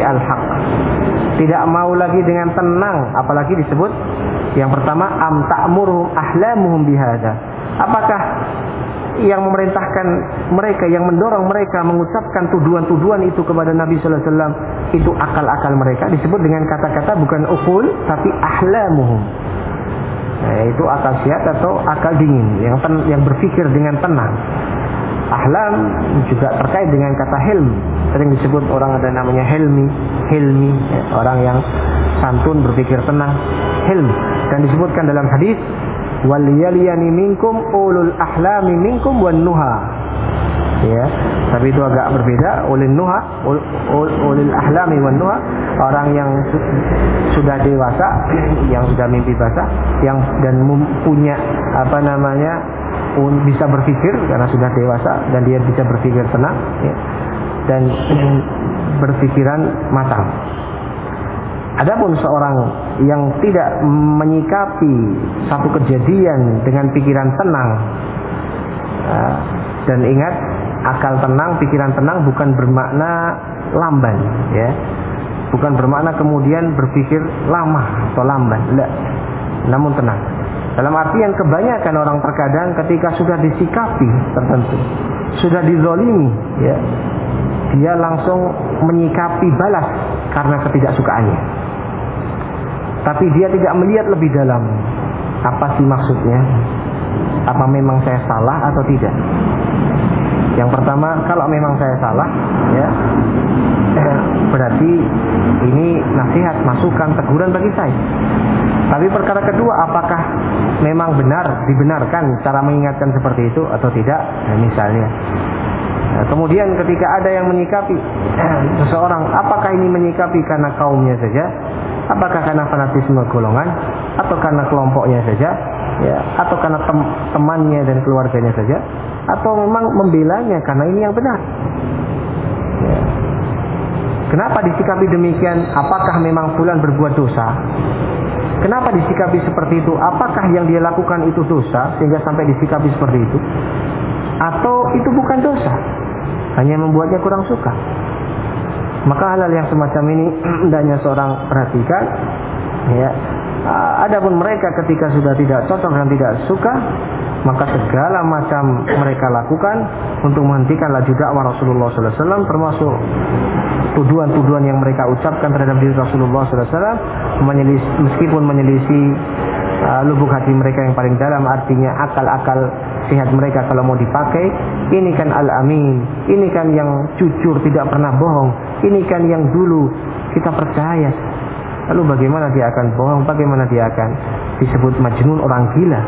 Speaker 1: al-haq. Tidak mau lagi dengan tenang, apalagi disebut yang pertama am ta'muruhum ahlamuhum bihadza. Apakah yang memerintahkan mereka, yang mendorong mereka mengucapkan tuduhan-tuduhan itu kepada Nabi sallallahu alaihi wasallam itu akal-akal mereka? Disebut dengan kata-kata bukan uqul tapi ahlamuhum. Nah, itu akal sehat atau akal dingin yang ten, yang berpikir dengan tenang. Ahlam juga terkait dengan kata hilm. Sering disebut orang ada namanya hilmi, hilmi, ya, orang yang santun berpikir tenang, hilm. Dan disebutkan dalam hadis wal yaliyani minkum ulul ahlami minkum wan nuha. Ya, tapi itu agak berbeda. Ulil nuha, ul, ul, ulil ahlami wan nuha, orang yang su, sudah dewasa, yang sudah mimpi basah, yang dan mempunyai apa namanya bisa berpikir karena sudah dewasa dan dia bisa berpikir tenang, ya, dan berpikiran matang. Adapun seorang yang tidak menyikapi satu kejadian dengan pikiran tenang, dan ingat akal tenang, pikiran tenang bukan bermakna lamban, ya, bukan bermakna kemudian berpikir lama atau lamban, tidak, namun tenang. Dalam artian kebanyakan orang terkadang ketika sudah disikapi tertentu, sudah dizolimi, ya, dia langsung menyikapi balas karena ketidaksukaannya. Tapi dia tidak melihat lebih dalam. Apa sih maksudnya? Apa memang saya salah atau tidak? Yang pertama, kalau memang saya salah, ya, berarti ini nasihat, masukan, teguran bagi saya. Tapi perkara kedua, apakah memang benar, dibenarkan cara mengingatkan seperti itu atau tidak? Nah, misalnya, nah, kemudian ketika ada yang menyikapi seseorang, apakah ini menyikapi karena kaumnya saja? Apakah karena fanatisme golongan? Atau karena kelompoknya saja? Ya, atau karena tem temannya dan keluarganya saja? Atau memang membelanya karena ini yang benar? Ya. Kenapa disikapi demikian? Apakah memang fulan berbuat dosa? Kenapa disikapi seperti itu? Apakah yang dia lakukan itu dosa sehingga sampai disikapi seperti itu? Atau itu bukan dosa, hanya membuatnya kurang suka? Maka hal-hal yang semacam ini hendaknya seorang perhatikan, ya. Adapun mereka ketika sudah tidak cocok dan tidak suka, maka segala macam mereka lakukan untuk menghentikan laju dakwah Rasulullah sallallahu alaihi wasallam, termasuk tuduhan-tuduhan yang mereka ucapkan terhadap diri Rasulullah sallallahu alaihi wasallam, menyelis, meskipun menyelisih uh, lubuk hati mereka yang paling dalam, artinya akal-akal sehat mereka kalau mau dipakai. Ini kan al-amin, ini kan yang jujur, tidak pernah bohong, ini kan yang dulu kita percaya. Lalu bagaimana dia akan bohong? Bagaimana dia akan disebut majnun, orang gila?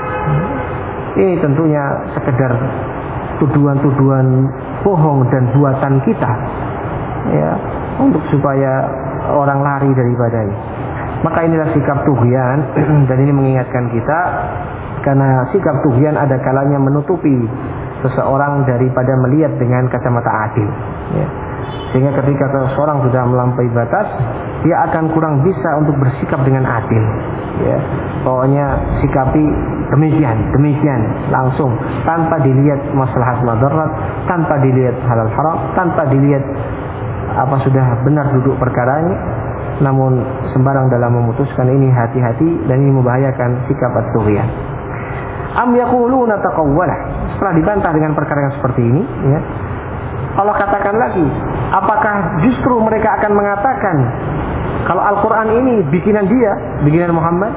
Speaker 1: Ini tentunya sekedar tuduhan-tuduhan bohong dan buatan kita, ya, untuk supaya orang lari daripadanya. Maka inilah sikap tughyan, dan ini mengingatkan kita, karena sikap tughyan ada kalanya menutupi seseorang daripada melihat dengan kacamata adil, ya. Sehingga ketika seseorang sudah melampaui batas, dia akan kurang bisa untuk bersikap dengan adil, ya. Pokoknya sikapi demikian, demikian langsung, tanpa dilihat maslahat madarat, tanpa dilihat halal haram, tanpa dilihat apa sudah benar duduk perkaranya, namun sembarang dalam memutuskan. Ini hati-hati, dan ini membahayakan sikap at-tughyan. Am yaquluna taqawwalah. Setelah dibantah dengan perkara yang seperti ini, ya, Allah katakan lagi, apakah justru mereka akan mengatakan kalau Al-Quran ini bikinan dia, bikinan Muhammad?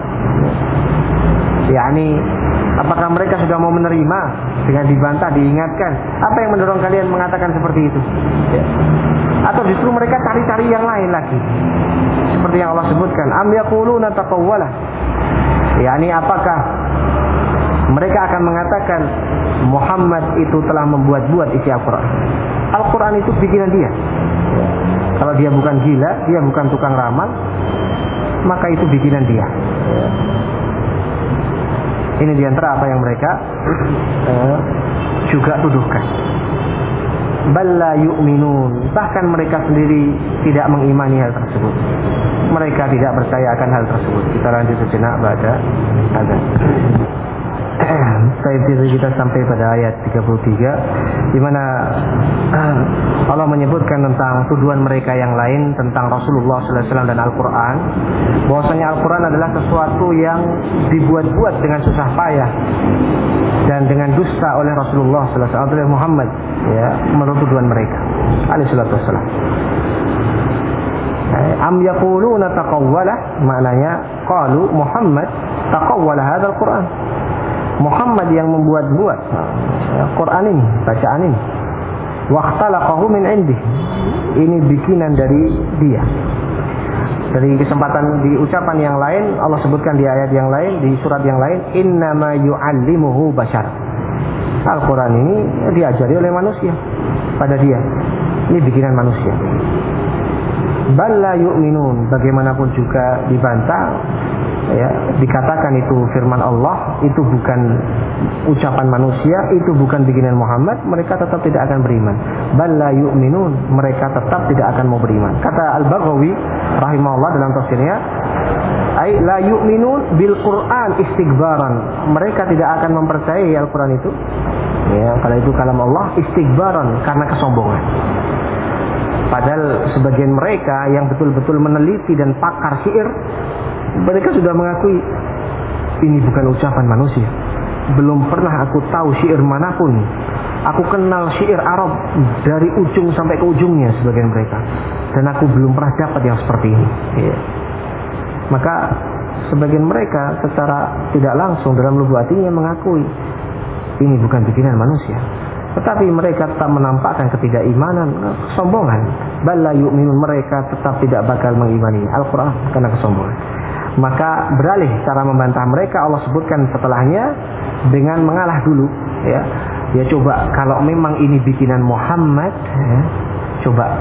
Speaker 1: yakni apakah mereka sudah mau menerima dengan dibantah, diingatkan? Apa yang mendorong kalian mengatakan seperti itu? Ya. Atau justru mereka cari-cari yang lain lagi, seperti yang Allah sebutkan, am yaquluna taqawwalah, yakni apakah mereka akan mengatakan Muhammad itu telah membuat-buat isi Al-Quran? Al-Quran itu bikinan dia. Kalau dia bukan gila, dia bukan tukang ramal, maka itu bikinan dia. Ini diantara apa yang mereka uh, juga tuduhkan. Balla yu'minun, bahkan mereka sendiri tidak mengimani hal tersebut. Mereka tidak percaya akan hal tersebut. Kita lanjut sejenak pada azan. Tafsir kita sampai pada ayat tiga puluh tiga, di mana Allah menyebutkan tentang tuduhan mereka yang lain tentang Rasulullah sallallahu alaihi wasallam dan Al-Quran. Bahwasanya Al-Quran adalah sesuatu yang dibuat-buat dengan susah payah dan dengan dusta oleh Rasulullah sallallahu alaihi wasallam, oleh Muhammad, ya, menurut tuduhan mereka alaihi salatu wasallam. Am yaquluna taqawwala, maknanya qalu Muhammad taqawwala hadzal Quran. Muhammad yang membuat-buat Quran ini, bacaan ini. Waqtalaqahu min indih. Ini bikinan dari dia. Dari kesempatan di ucapan yang lain, Allah sebutkan di ayat yang lain, di surat yang lain, innama yu'allimuhu bashar. Al-Quran ini diajari oleh manusia pada dia. Ini bikinan manusia. Bal la yu'minun, bagaimanapun juga dibantah, ya, dikatakan itu firman Allah, itu bukan ucapan manusia, itu bukan bikinan Muhammad, mereka tetap tidak akan beriman. Bal la yu'minun, mereka tetap tidak akan mau beriman. Kata Al-Baghawi rahimahullah dalam tafsirnya, ay la yu'minun bil Quran istigbaran, mereka tidak akan mempercayai Al-Quran itu, ya, kalau itu kalam Allah, istigbaran, karena kesombongan. Padahal sebagian mereka yang betul-betul meneliti dan pakar syair, mereka sudah mengakui ini bukan ucapan manusia. Belum pernah aku tahu syair manapun. Aku kenal syair Arab dari ujung sampai ke ujungnya, sebagian mereka. Dan aku belum pernah dapat yang seperti ini. Ya. Maka sebagian mereka secara tidak langsung dalam lubuk hatinya mengakui ini bukan bikinan manusia. Tetapi mereka tetap menampakkan ketidakimanan, kesombongan. Bala yu'minun, mereka tetap tidak bakal mengimani Al-Quran karena kesombongan. Maka beralih cara membantah mereka, Allah sebutkan setelahnya dengan mengalah dulu, ya. Ya coba kalau memang ini bikinan Muhammad, ya, coba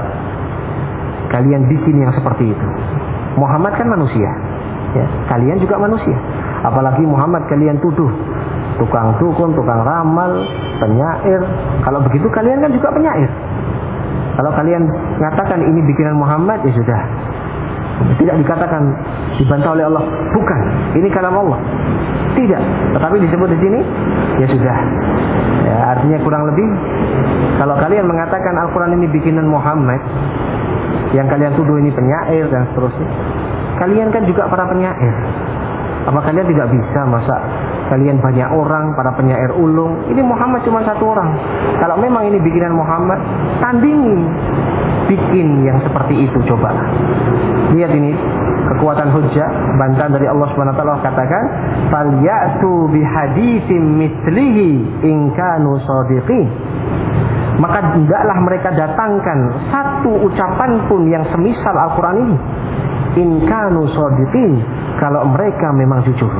Speaker 1: kalian bikin yang seperti itu. Muhammad kan manusia, ya. Kalian juga manusia. Apalagi Muhammad kalian tuduh tukang dukun, tukang ramal, penyair. Kalau begitu kalian kan juga penyair. Kalau kalian mengatakan ini bikinan Muhammad, ya sudah. Tidak dikatakan, dibantah oleh Allah, bukan, ini kalam Allah. Tidak, tetapi disebut di sini, ya sudah. Ya, artinya kurang lebih, kalau kalian mengatakan Al-Quran ini bikinan Muhammad, yang kalian tuduh ini penyair dan seterusnya, kalian kan juga para penyair. Apa kalian tidak bisa, masa kalian banyak orang, para penyair ulung, ini Muhammad cuma satu orang. Kalau memang ini bikinan Muhammad, tandingi, bikin yang seperti itu, coba. Lihat ini kekuatan hujjah, bantahan dari Allah Subhanahu wa taala, katakan falyatu bihaditsin mitslihi in kanu shadiqin. Maka hendaklah mereka datangkan satu ucapan pun yang semisal Al-Quran ini, in kanu shadiqin, kalau mereka memang jujur.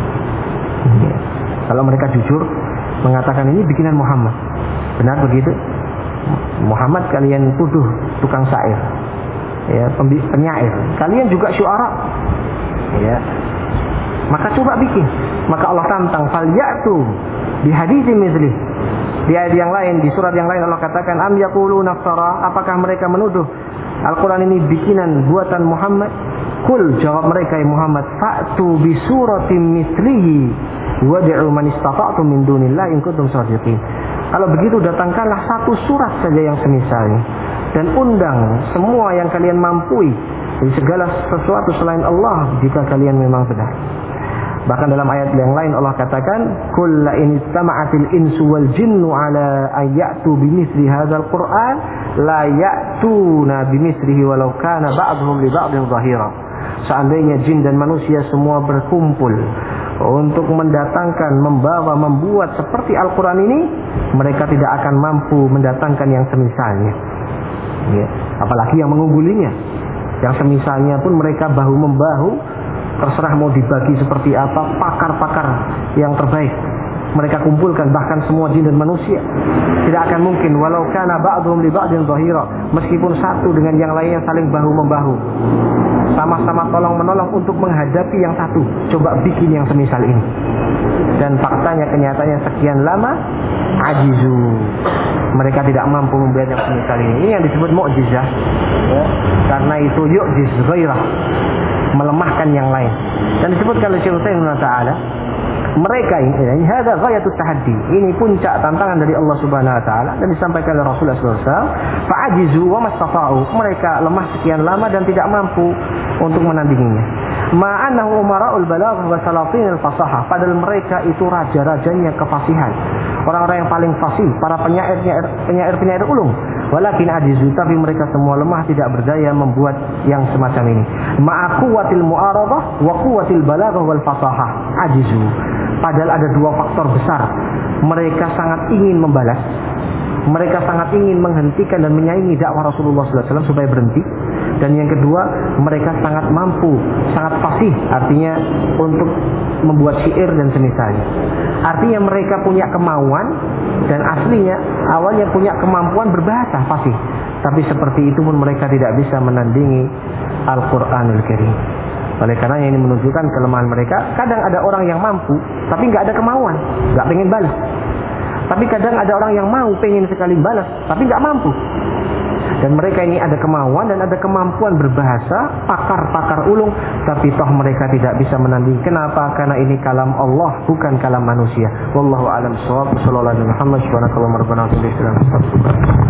Speaker 1: Ya. Kalau mereka jujur mengatakan ini bikinan Muhammad, benar begitu? Muhammad kalian tuduh tukang syair, ya, penyair, kalian juga syuara, ya. Maka coba bikin. Maka Allah tantang, falyatu bihaditsin mithli. Di ayat yang lain, di surat yang lain Allah katakan, am yaquluna naftara, apakah mereka menuduh Al-Quran ini bikinan buatan Muhammad? Kul, jawab mereka, ya Muhammad, fa'tu bi suratin mithlihi wad'u man istata'tum min dunillahi in kuntum shadiqin. Kalau begitu datangkanlah satu surat saja yang semisalnya dan undang semua yang kalian mampu dari segala sesuatu selain Allah jika kalian memang benar. Bahkan dalam ayat yang lain Allah katakan, "Qul la in istama'atil insu wal jinnu ala an ya'tu bimithli hadzal Qur'an la ya'tuna bimithlihi walau kana ba'dhum li ba'dhin dhahira." Seandainya jin dan manusia semua berkumpul untuk mendatangkan, membawa, membuat seperti Al-Quran ini, mereka tidak akan mampu mendatangkan yang semisalnya, ya. Apalagi yang mengunggulinya. Yang semisalnya pun mereka bahu-membahu, terserah mau dibagi seperti apa, pakar-pakar yang terbaik mereka kumpulkan, bahkan semua jin dan manusia. Tidak akan mungkin, walau kana ba'dhum li ba'dhin dhahira, meskipun satu dengan yang lainnya saling bahu-membahu, sama-sama tolong-menolong untuk menghadapi yang satu. Coba bikin yang semisal ini. Dan faktanya, kenyataannya sekian lama, ajizu, mereka tidak mampu membuat yang semisal ini. Ini yang disebut mu'jizah, ya. Karena itu yu'jiz ghairah, melemahkan yang lain. Dan disebutkan oleh Syekh Utsaimin ta'ala, mereka ini hadza ghayatut tahaddi. Ini puncak tantangan dari Allah Subhanahu wa taala dan disampaikan oleh Rasulullah sallallahu alaihi wasallam. Fa'ajizu wa mastata'u. Mereka lemah sekian lama dan tidak mampu untuk menandinginya. Ma'annahu umara'ul balagh wa salatinil fasahah. Padahal mereka itu raja-rajanya kefasihan. Orang-orang yang paling fasih, para penyair-penyair penyair-penyair ulung. Walakin ajizu, tapi mereka semua lemah, tidak berdaya membuat yang semacam ini. Ma'a quwwatil mu'aradah wa quwwatil balaghah wal fasahah. Ajizu. Padahal ada dua faktor besar. Mereka sangat ingin membalas. Mereka sangat ingin menghentikan dan menyaingi dakwah Rasulullah sallallahu alaihi wasallam supaya berhenti. Dan yang kedua, mereka sangat mampu, sangat fasih, artinya untuk membuat syair dan semisalnya. Artinya mereka punya kemauan dan aslinya awalnya punya kemampuan berbahasa fasih. Tapi seperti itu pun mereka tidak bisa menandingi Al-Quranul Karim. Oleh karena ini menunjukkan kelemahan mereka. Kadang ada orang yang mampu, tapi nggak ada kemauan, nggak pengen balas. Tapi kadang ada orang yang mau, pengen sekali balas, tapi nggak mampu. Dan mereka ini ada kemauan dan ada kemampuan berbahasa, pakar-pakar ulung, tapi toh mereka tidak bisa menandingi. Kenapa? Karena ini kalam Allah, bukan kalam manusia. Wallahu a'lam bishawab. Sallallahu alaihi wa sallam.